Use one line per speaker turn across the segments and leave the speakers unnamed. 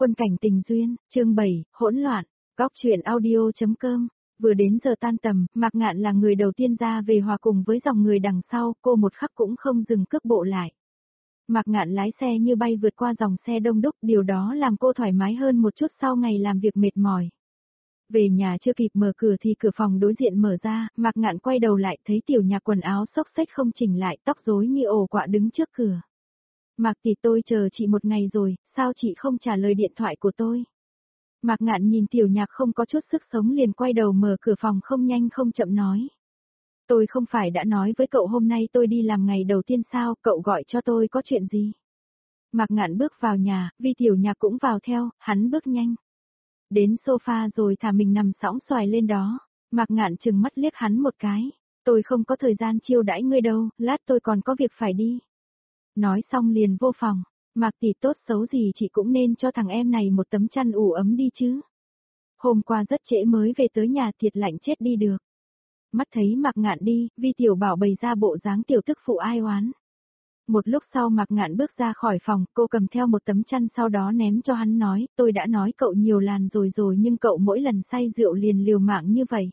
Quân cảnh tình duyên, chương 7, hỗn loạn, góc truyện audio.com. Vừa đến giờ tan tầm, Mạc Ngạn là người đầu tiên ra về hòa cùng với dòng người đằng sau, cô một khắc cũng không dừng cước bộ lại. Mạc Ngạn lái xe như bay vượt qua dòng xe đông đúc, điều đó làm cô thoải mái hơn một chút sau ngày làm việc mệt mỏi. Về nhà chưa kịp mở cửa thì cửa phòng đối diện mở ra, Mạc Ngạn quay đầu lại thấy Tiểu Nhạc quần áo xốc xếch không chỉnh lại, tóc rối như ổ quạ đứng trước cửa. Mạc tỷ, tôi chờ chị một ngày rồi, sao chị không trả lời điện thoại của tôi? Mạc Ngạn nhìn Tiểu Nhạc không có chút sức sống liền quay đầu mở cửa phòng không nhanh không chậm nói. Tôi không phải đã nói với cậu hôm nay tôi đi làm ngày đầu tiên sao, cậu gọi cho tôi có chuyện gì? Mạc Ngạn bước vào nhà, Vi Tiểu Nhạc cũng vào theo, hắn bước nhanh. Đến sofa rồi thả mình nằm sõng xoài lên đó, Mạc Ngạn trừng mắt liếc hắn một cái. Tôi không có thời gian chiêu đãi ngươi đâu, lát tôi còn có việc phải đi. Nói xong liền vô phòng, Mạc tỷ, tốt xấu gì chị cũng nên cho thằng em này một tấm chăn ủ ấm đi chứ. Hôm qua rất trễ mới về tới nhà, thiệt lạnh chết đi được. Mắt thấy Mạc Ngạn đi, Vi Tiểu Bảo bày ra bộ dáng tiểu tức phụ ai oán. Một lúc sau Mạc Ngạn bước ra khỏi phòng, cô cầm theo một tấm chăn sau đó ném cho hắn nói, tôi đã nói cậu nhiều lần rồi nhưng cậu mỗi lần say rượu liền liều mạng như vậy.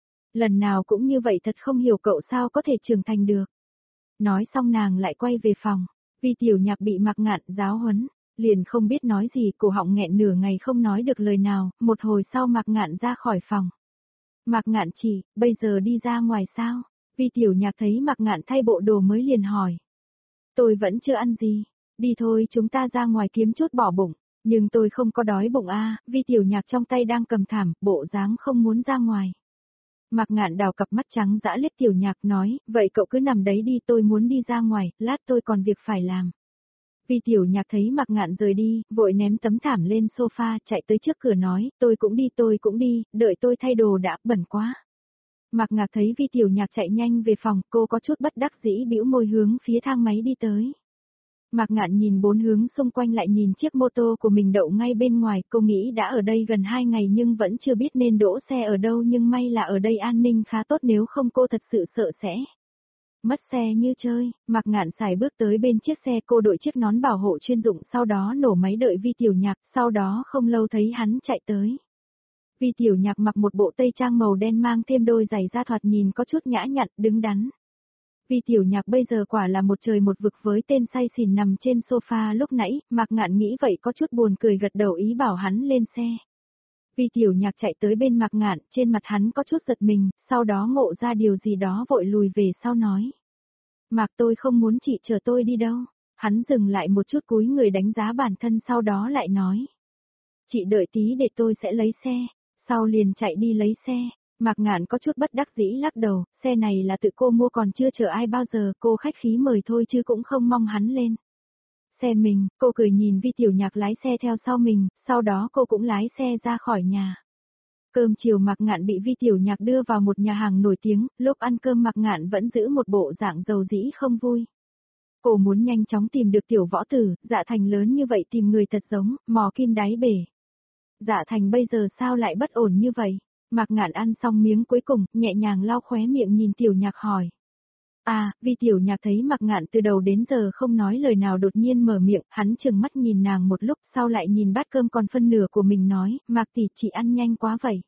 Lần nào cũng như vậy, thật không hiểu cậu sao có thể trưởng thành được. Nói xong nàng lại quay về phòng, Vi Tiểu Nhạc bị Mạc Ngạn giáo huấn, liền không biết nói gì, cổ họng nghẹn nửa ngày không nói được lời nào, một hồi sau Mạc Ngạn ra khỏi phòng. Mạc Ngạn chị, bây giờ đi ra ngoài sao? Vi Tiểu Nhạc thấy Mạc Ngạn thay bộ đồ mới liền hỏi. Tôi vẫn chưa ăn gì, đi thôi chúng ta ra ngoài kiếm chút bỏ bụng, nhưng tôi không có đói bụng a. Vi Tiểu Nhạc trong tay đang cầm thảm, bộ dáng không muốn ra ngoài. Mạc Ngạn đào cặp mắt trắng dã liếc Tiểu Nhạc nói, vậy cậu cứ nằm đấy đi, tôi muốn đi ra ngoài, lát tôi còn việc phải làm. Vi Tiểu Nhạc thấy Mạc Ngạn rời đi, vội ném tấm thảm lên sofa, chạy tới trước cửa nói, tôi cũng đi, đợi tôi thay đồ đã, bẩn quá. Mạc Ngạn thấy Vi Tiểu Nhạc chạy nhanh về phòng, cô có chút bất đắc dĩ bĩu môi hướng phía thang máy đi tới. Mạc Ngạn nhìn bốn hướng xung quanh lại nhìn chiếc mô tô của mình đậu ngay bên ngoài, cô nghĩ đã ở đây gần 2 ngày nhưng vẫn chưa biết nên đỗ xe ở đâu, nhưng may là ở đây an ninh khá tốt, nếu không cô thật sự sợ sẽ mất xe như chơi. Mạc Ngạn xài bước tới bên chiếc xe, cô đội chiếc nón bảo hộ chuyên dụng sau đó nổ máy đợi Vi Tiểu Nhạc, sau đó không lâu thấy hắn chạy tới. Vi Tiểu Nhạc mặc một bộ tây trang màu đen mang thêm đôi giày da thoạt nhìn có chút nhã nhặn, đứng đắn. Vi Tiểu Nhạc bây giờ quả là một trời một vực với tên say xỉn nằm trên sofa lúc nãy, Mạc Ngạn nghĩ vậy có chút buồn cười gật đầu ý bảo hắn lên xe. Vi Tiểu Nhạc chạy tới bên Mạc Ngạn, trên mặt hắn có chút giật mình, sau đó ngộ ra điều gì đó vội lùi về sau nói. Mạc, tôi không muốn chị chở tôi đi đâu. Hắn dừng lại một chút cúi người đánh giá bản thân sau đó lại nói. Chị đợi tí để tôi sẽ lấy xe, sau liền chạy đi lấy xe. Mạc Ngạn có chút bất đắc dĩ lắc đầu, xe này là tự cô mua còn chưa chở ai bao giờ, cô khách khí mời thôi chứ cũng không mong hắn lên xe mình. Cô cười nhìn Vi Tiểu Nhạc lái xe theo sau mình, sau đó cô cũng lái xe ra khỏi nhà. Cơm chiều Mạc Ngạn bị Vi Tiểu Nhạc đưa vào một nhà hàng nổi tiếng, lúc ăn cơm Mạc Ngạn vẫn giữ một bộ dạng dầu dĩ không vui. Cô muốn nhanh chóng tìm được Tiểu Võ Tử, Dạ Thành lớn như vậy tìm người thật giống, mò kim đáy bể. Dạ Thành bây giờ sao lại bất ổn như vậy? Mạc Ngạn ăn xong miếng cuối cùng, nhẹ nhàng lau khóe miệng nhìn Tiểu Nhạc hỏi. À, Vi Tiểu Nhạc thấy Mạc Ngạn từ đầu đến giờ không nói lời nào đột nhiên mở miệng, hắn trừng mắt nhìn nàng một lúc sau lại nhìn bát cơm còn phân nửa của mình nói, Mạc tỷ, chị ăn nhanh quá vậy.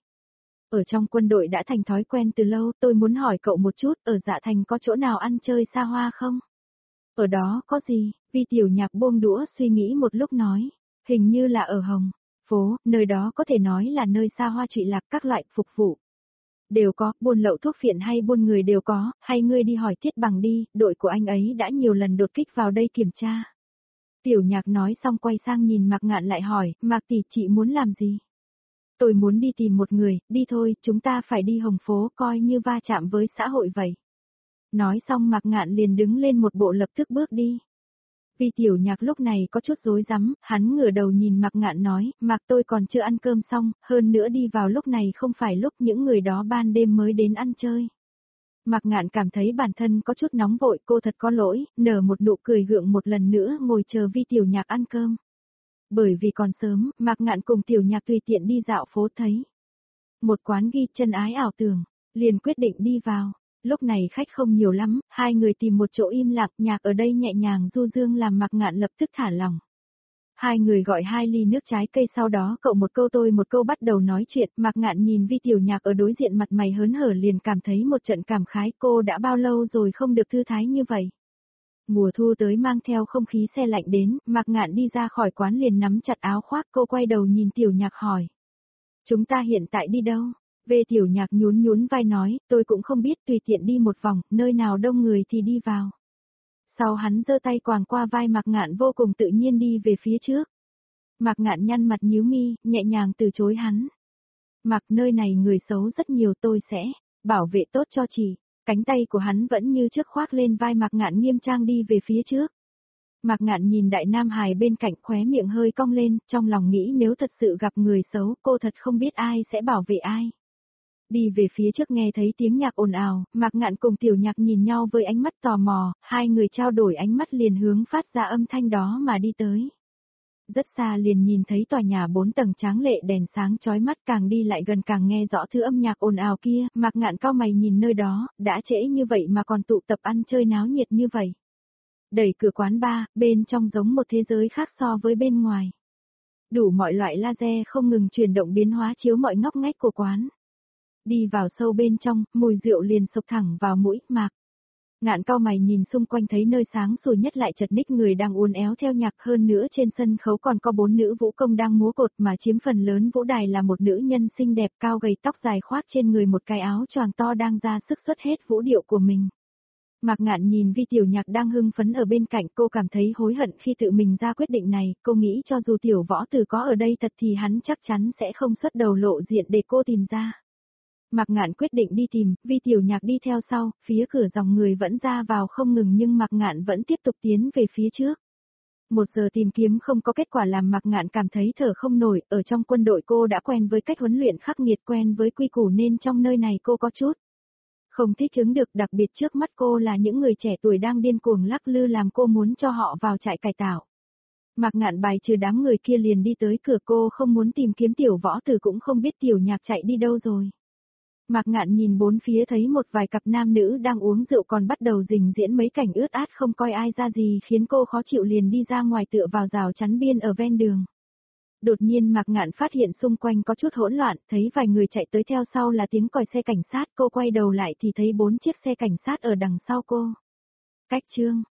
Ở trong quân đội đã thành thói quen từ lâu, tôi muốn hỏi cậu một chút, ở Dạ Thành có chỗ nào ăn chơi xa hoa không? Ở đó có gì? Vi Tiểu Nhạc buông đũa suy nghĩ một lúc nói, hình như là ở Hồng phố, nơi đó có thể nói là nơi xa hoa trụy lạc, các loại phục vụ đều có, buôn lậu thuốc phiện hay buôn người đều có, hay ngươi đi hỏi Thiết Bằng đi, đội của anh ấy đã nhiều lần đột kích vào đây kiểm tra. Tiểu Nhạc nói xong quay sang nhìn Mạc Ngạn lại hỏi, Mạc tỷ, chị muốn làm gì? Tôi muốn đi tìm một người, đi thôi, chúng ta phải đi Hồng phố coi như va chạm với xã hội vậy. Nói xong Mạc Ngạn liền đứng lên một bộ lập tức bước đi. Vi Tiểu Nhạc lúc này có chút rối rắm, hắn ngửa đầu nhìn Mạc Ngạn nói, Mạc tôi còn chưa ăn cơm xong, hơn nữa đi vào lúc này không phải lúc những người đó ban đêm mới đến ăn chơi. Mạc Ngạn cảm thấy bản thân có chút nóng vội, cô thật có lỗi, nở một nụ cười gượng một lần nữa ngồi chờ Vi Tiểu Nhạc ăn cơm. Bởi vì còn sớm, Mạc Ngạn cùng Tiểu Nhạc tùy tiện đi dạo phố thấy một quán ghi chân ái ảo tưởng, liền quyết định đi vào. Lúc này khách không nhiều lắm, hai người tìm một chỗ im lặng, nhạc ở đây nhẹ nhàng du dương làm Mạc Ngạn lập tức thả lỏng. Hai người gọi 2 ly nước trái cây sau đó cậu một câu tôi một câu bắt đầu nói chuyện, Mạc Ngạn nhìn Vi Tiểu Nhạc ở đối diện mặt mày hớn hở liền cảm thấy một trận cảm khái, cô đã bao lâu rồi không được thư thái như vậy. Mùa thu tới mang theo không khí se lạnh đến, Mạc Ngạn đi ra khỏi quán liền nắm chặt áo khoác, cô quay đầu nhìn Tiểu Nhạc hỏi. Chúng ta hiện tại đi đâu? Về Tiểu Nhạc nhún nhún vai nói, tôi cũng không biết, tùy tiện đi một vòng, nơi nào đông người thì đi vào. Sau hắn giơ tay quàng qua vai Mạc Ngạn vô cùng tự nhiên đi về phía trước. Mạc Ngạn nhăn mặt nhíu mi, nhẹ nhàng từ chối hắn. Mạc, nơi này người xấu rất nhiều, tôi sẽ bảo vệ tốt cho chị. Cánh tay của hắn vẫn như trước khoác lên vai Mạc Ngạn nghiêm trang đi về phía trước. Mạc Ngạn nhìn Đại Nam Hải bên cạnh, khóe miệng hơi cong lên, trong lòng nghĩ nếu thật sự gặp người xấu, cô thật không biết ai sẽ bảo vệ ai. Đi về phía trước nghe thấy tiếng nhạc ồn ào, Mạc Ngạn cùng Tiểu Nhạc nhìn nhau với ánh mắt tò mò, hai người trao đổi ánh mắt liền hướng phát ra âm thanh đó mà đi tới. Rất xa liền nhìn thấy tòa nhà 4 tầng tráng lệ đèn sáng chói mắt, càng đi lại gần càng nghe rõ thứ âm nhạc ồn ào kia, Mạc Ngạn cau mày nhìn nơi đó, đã trễ như vậy mà còn tụ tập ăn chơi náo nhiệt như vậy. Đẩy cửa quán bar, bên trong giống một thế giới khác so với bên ngoài. Đủ mọi loại laser không ngừng chuyển động biến hóa chiếu mọi ngóc ngách của quán. Đi vào sâu bên trong, mùi rượu liền sộc thẳng vào mũi, Mạc Ngạn cau mày nhìn xung quanh thấy nơi sáng sủa nhất lại chật ních người đang uốn éo theo nhạc, hơn nữa trên sân khấu còn có 4 nữ vũ công đang múa cột mà chiếm phần lớn vũ đài là một nữ nhân xinh đẹp cao gầy tóc dài khoác trên người một cái áo choàng to đang ra sức xuất hết vũ điệu của mình. Mạc Ngạn nhìn Vi Tiểu Nhạc đang hưng phấn ở bên cạnh, cô cảm thấy hối hận khi tự mình ra quyết định này, cô nghĩ cho dù Tiểu Võ Tử có ở đây thật thì hắn chắc chắn sẽ không xuất đầu lộ diện để cô tìm ra. Mạc Ngạn quyết định đi tìm, Vi Tiểu Nhạc đi theo sau, phía cửa dòng người vẫn ra vào không ngừng nhưng Mạc Ngạn vẫn tiếp tục tiến về phía trước. 1 giờ tìm kiếm không có kết quả làm Mạc Ngạn cảm thấy thở không nổi, ở trong quân đội cô đã quen với cách huấn luyện khắc nghiệt, quen với quy củ nên trong nơi này cô có chút không thích ứng được, đặc biệt trước mắt cô là những người trẻ tuổi đang điên cuồng lắc lư làm cô muốn cho họ vào trại cải tạo. Mạc Ngạn bài trừ đám người kia liền đi tới cửa, cô không muốn tìm kiếm Tiểu Võ Tử cũng không biết Tiểu Nhạc chạy đi đâu rồi. Mạc Ngạn nhìn bốn phía thấy một vài cặp nam nữ đang uống rượu còn bắt đầu trình diễn mấy cảnh ướt át không coi ai ra gì khiến cô khó chịu liền đi ra ngoài tựa vào rào chắn biên ở ven đường. Đột nhiên Mạc Ngạn phát hiện xung quanh có chút hỗn loạn, thấy vài người chạy tới theo sau là tiếng còi xe cảnh sát, cô quay đầu lại thì thấy 4 chiếc xe cảnh sát ở đằng sau cô. Cách chương